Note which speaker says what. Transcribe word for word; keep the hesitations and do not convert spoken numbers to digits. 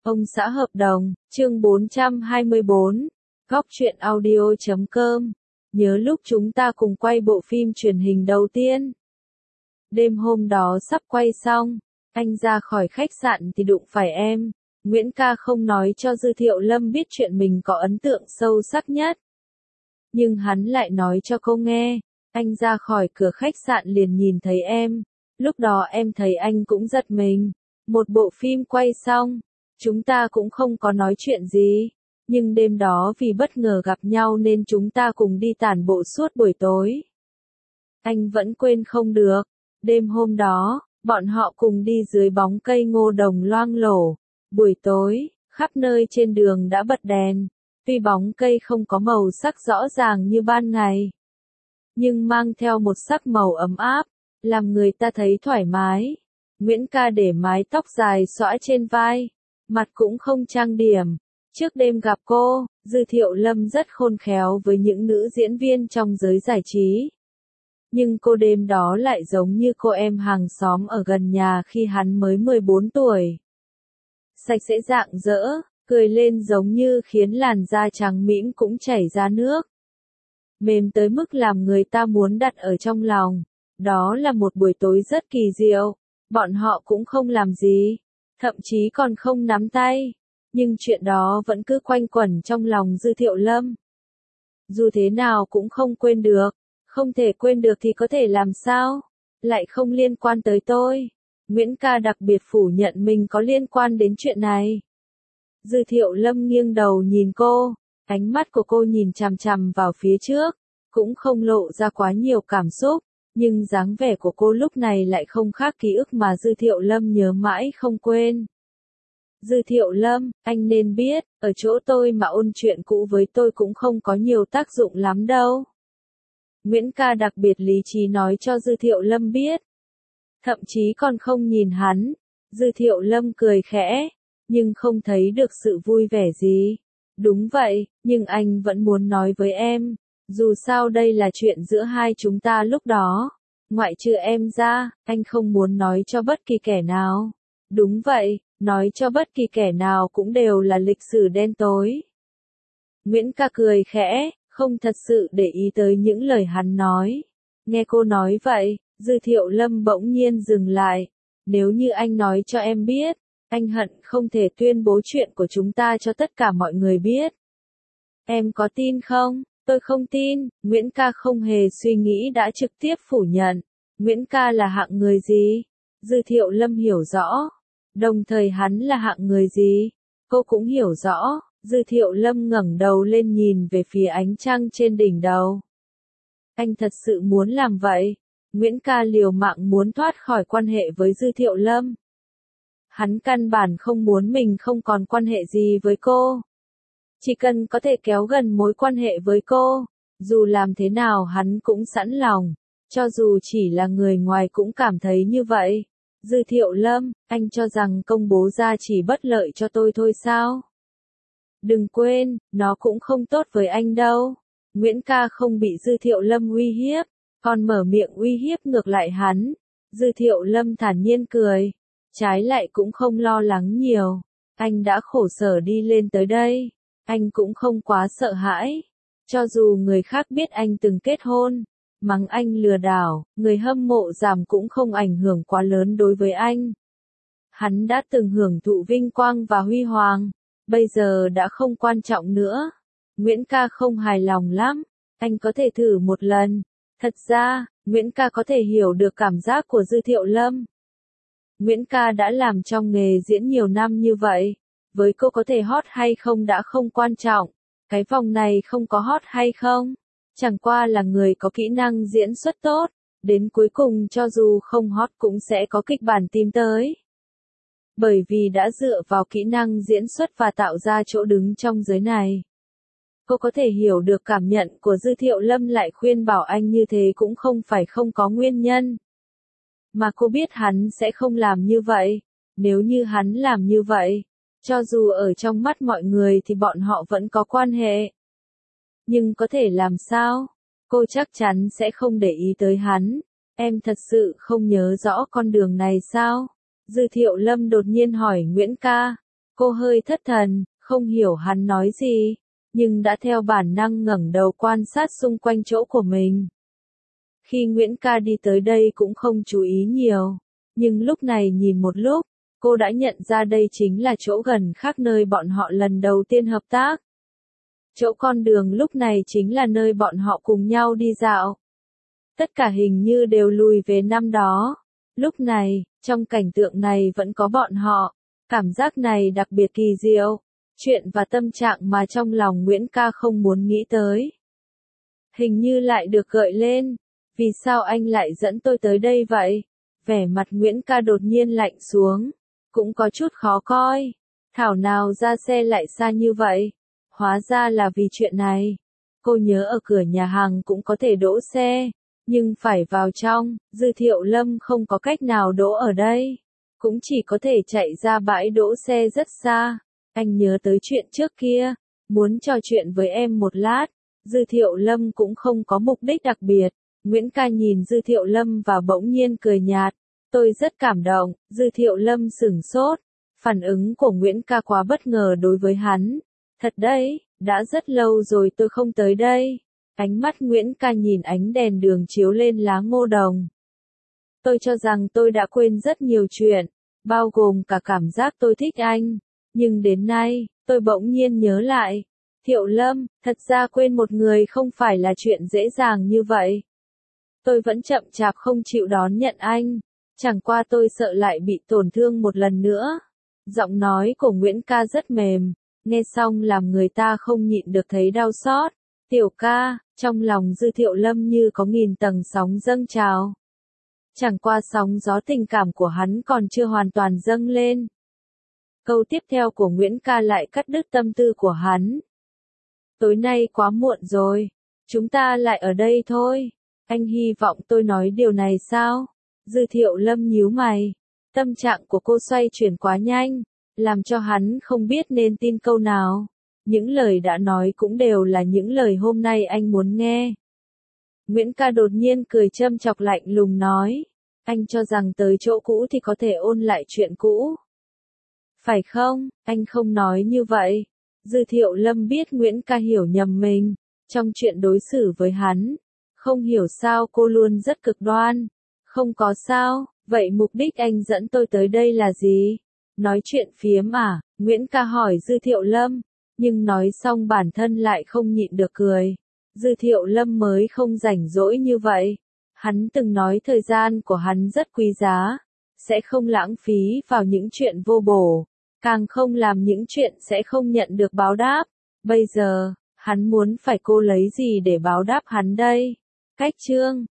Speaker 1: Ông xã hợp đồng, chương bốn trăm hai mươi bốn, góc truyện audio chấm com. Nhớ lúc chúng ta cùng quay bộ phim truyền hình đầu tiên. Đêm hôm đó sắp quay xong, anh ra khỏi khách sạn thì đụng phải em. Nguyễn Ca không nói cho Dư Thiệu Lâm biết chuyện mình có ấn tượng sâu sắc nhất. Nhưng hắn lại nói cho cô nghe, anh ra khỏi cửa khách sạn liền nhìn thấy em. Lúc đó em thấy anh cũng giật mình. Một bộ phim quay xong, chúng ta cũng không có nói chuyện gì. Nhưng đêm đó vì bất ngờ gặp nhau nên chúng ta cùng đi tản bộ suốt buổi tối. Anh vẫn quên không được. Đêm hôm đó, bọn họ cùng đi dưới bóng cây ngô đồng loang lổ. Buổi tối, khắp nơi trên đường đã bật đèn. Tuy bóng cây không có màu sắc rõ ràng như ban ngày, nhưng mang theo một sắc màu ấm áp, làm người ta thấy thoải mái. Nguyễn Ca để mái tóc dài xõa trên vai, mặt cũng không trang điểm. Trước đêm gặp cô, Dư Thiệu Lâm rất khôn khéo với những nữ diễn viên trong giới giải trí. Nhưng cô đêm đó lại giống như cô em hàng xóm ở gần nhà khi hắn mới mười bốn tuổi. Sạch sẽ rạng rỡ, cười lên giống như khiến làn da trắng mịn cũng chảy ra nước. Mềm tới mức làm người ta muốn đặt ở trong lòng. Đó là một buổi tối rất kỳ diệu. Bọn họ cũng không làm gì, thậm chí còn không nắm tay. Nhưng chuyện đó vẫn cứ quanh quẩn trong lòng Dư Thiệu Lâm. Dù thế nào cũng không quên được. Không thể quên được thì có thể làm sao? Lại không liên quan tới tôi. Nguyễn Ca đặc biệt phủ nhận mình có liên quan đến chuyện này. Dư Thiệu Lâm nghiêng đầu nhìn cô. Ánh mắt của cô nhìn chằm chằm vào phía trước. Cũng không lộ ra quá nhiều cảm xúc. Nhưng dáng vẻ của cô lúc này lại không khác ký ức mà Dư Thiệu Lâm nhớ mãi không quên. Dư Thiệu Lâm, anh nên biết, ở chỗ tôi mà ôn chuyện cũ với tôi cũng không có nhiều tác dụng lắm đâu. Nguyễn Ca đặc biệt lý trí nói cho Dư Thiệu Lâm biết. Thậm chí còn không nhìn hắn. Dư Thiệu Lâm cười khẽ, nhưng không thấy được sự vui vẻ gì. Đúng vậy, nhưng anh vẫn muốn nói với em. Dù sao đây là chuyện giữa hai chúng ta lúc đó. Ngoại trừ em ra, anh không muốn nói cho bất kỳ kẻ nào. Đúng vậy, nói cho bất kỳ kẻ nào cũng đều là lịch sử đen tối. Nguyễn Ca cười khẽ, không thật sự để ý tới những lời hắn nói. Nghe cô nói vậy, Dư Thiệu Lâm bỗng nhiên dừng lại. Nếu như anh nói cho em biết, anh hận không thể tuyên bố chuyện của chúng ta cho tất cả mọi người biết. Em có tin không? Tôi không tin. Nguyễn Ca không hề suy nghĩ đã trực tiếp phủ nhận. Nguyễn Ca là hạng người gì? Dư Thiệu Lâm hiểu rõ. Đồng thời hắn là hạng người gì? Cô cũng hiểu rõ. Dư Thiệu Lâm ngẩng đầu lên nhìn về phía ánh trăng trên đỉnh đầu. Anh thật sự muốn làm vậy. Nguyễn Ca liều mạng muốn thoát khỏi quan hệ với Dư Thiệu Lâm. Hắn căn bản không muốn mình không còn quan hệ gì với cô. Chỉ cần có thể kéo gần mối quan hệ với cô, dù làm thế nào hắn cũng sẵn lòng, cho dù chỉ là người ngoài cũng cảm thấy như vậy. Dư Thiệu Lâm, anh cho rằng công bố ra chỉ bất lợi cho tôi thôi sao? Đừng quên, nó cũng không tốt với anh đâu. Nguyễn Ca không bị Dư Thiệu Lâm uy hiếp, còn mở miệng uy hiếp ngược lại hắn. Dư Thiệu Lâm thản nhiên cười, trái lại cũng không lo lắng nhiều. Anh đã khổ sở đi lên tới đây. Anh cũng không quá sợ hãi. Cho dù người khác biết anh từng kết hôn, mắng anh lừa đảo, người hâm mộ giảm cũng không ảnh hưởng quá lớn đối với anh. Hắn đã từng hưởng thụ vinh quang và huy hoàng, bây giờ đã không quan trọng nữa. Nguyễn Ca không hài lòng lắm, anh có thể thử một lần. Thật ra, Nguyễn Ca có thể hiểu được cảm giác của Dư Thiệu Lâm. Nguyễn Ca đã làm trong nghề diễn nhiều năm như vậy. Với cô có thể hot hay không đã không quan trọng. Cái vòng này không có hot hay không. Chẳng qua là người có kỹ năng diễn xuất tốt. Đến cuối cùng cho dù không hot cũng sẽ có kịch bản tìm tới. Bởi vì đã dựa vào kỹ năng diễn xuất và tạo ra chỗ đứng trong giới này. Cô có thể hiểu được cảm nhận của Dư Thiệu Lâm lại khuyên bảo anh như thế cũng không phải không có nguyên nhân. Mà cô biết hắn sẽ không làm như vậy. Nếu như hắn làm như vậy, cho dù ở trong mắt mọi người thì bọn họ vẫn có quan hệ. Nhưng có thể làm sao? Cô chắc chắn sẽ không để ý tới hắn. Em thật sự không nhớ rõ con đường này sao? Dư Thiệu Lâm đột nhiên hỏi Nguyễn Ca. Cô hơi thất thần, không hiểu hắn nói gì, nhưng đã theo bản năng ngẩng đầu quan sát xung quanh chỗ của mình. Khi Nguyễn Ca đi tới đây cũng không chú ý nhiều, nhưng lúc này nhìn một lúc, cô đã nhận ra đây chính là chỗ gần khác nơi bọn họ lần đầu tiên hợp tác. Chỗ con đường lúc này chính là nơi bọn họ cùng nhau đi dạo. Tất cả hình như đều lùi về năm đó. Lúc này, trong cảnh tượng này vẫn có bọn họ. Cảm giác này đặc biệt kỳ diệu. Chuyện và tâm trạng mà trong lòng Nguyễn Ca không muốn nghĩ tới. Hình như lại được gợi lên. Vì sao anh lại dẫn tôi tới đây vậy? Vẻ mặt Nguyễn Ca đột nhiên lạnh xuống. Cũng có chút khó coi. Thảo nào ra xe lại xa như vậy? Hóa ra là vì chuyện này. Cô nhớ ở cửa nhà hàng cũng có thể đỗ xe. Nhưng phải vào trong, Dư Thiệu Lâm không có cách nào đỗ ở đây. Cũng chỉ có thể chạy ra bãi đỗ xe rất xa. Anh nhớ tới chuyện trước kia. Muốn trò chuyện với em một lát. Dư Thiệu Lâm cũng không có mục đích đặc biệt. Nguyễn Ca nhìn Dư Thiệu Lâm và bỗng nhiên cười nhạt. Tôi rất cảm động. Dư Thiệu Lâm sửng sốt. Phản ứng của Nguyễn Ca quá bất ngờ đối với hắn. Thật đấy, đã rất lâu rồi tôi không tới đây. Ánh mắt Nguyễn Ca nhìn ánh đèn đường chiếu lên lá ngô đồng. Tôi cho rằng tôi đã quên rất nhiều chuyện, bao gồm cả cảm giác tôi thích anh. Nhưng đến nay, tôi bỗng nhiên nhớ lại. Thiệu Lâm, thật ra quên một người không phải là chuyện dễ dàng như vậy. Tôi vẫn chậm chạp không chịu đón nhận anh. Chẳng qua tôi sợ lại bị tổn thương một lần nữa. Giọng nói của Nguyễn Ca rất mềm. Nghe xong làm người ta không nhịn được thấy đau xót. Tiểu ca, trong lòng Dư Thiệu Lâm như có nghìn tầng sóng dâng trào. Chẳng qua sóng gió tình cảm của hắn còn chưa hoàn toàn dâng lên. Câu tiếp theo của Nguyễn Ca lại cắt đứt tâm tư của hắn. Tối nay quá muộn rồi. Chúng ta lại ở đây thôi. Anh hy vọng tôi nói điều này sao? Dư Thiệu Lâm nhíu mày. Tâm trạng của cô xoay chuyển quá nhanh. Làm cho hắn không biết nên tin câu nào. Những lời đã nói cũng đều là những lời hôm nay anh muốn nghe. Nguyễn Ca đột nhiên cười châm chọc lạnh lùng nói. Anh cho rằng tới chỗ cũ thì có thể ôn lại chuyện cũ. Phải không? Anh không nói như vậy. Dư Thiệu Lâm biết Nguyễn Ca hiểu nhầm mình. Trong chuyện đối xử với hắn. Không hiểu sao cô luôn rất cực đoan. Không có sao. Vậy mục đích anh dẫn tôi tới đây là gì? Nói chuyện phiếm à? Nguyễn Ca hỏi Dư Thiệu Lâm. Nhưng nói xong bản thân lại không nhịn được cười. Dư Thiệu Lâm mới không rảnh rỗi như vậy. Hắn từng nói thời gian của hắn rất quý giá. Sẽ không lãng phí vào những chuyện vô bổ. Càng không làm những chuyện sẽ không nhận được báo đáp. Bây giờ, hắn muốn phải cô lấy gì để báo đáp hắn đây? Cách chương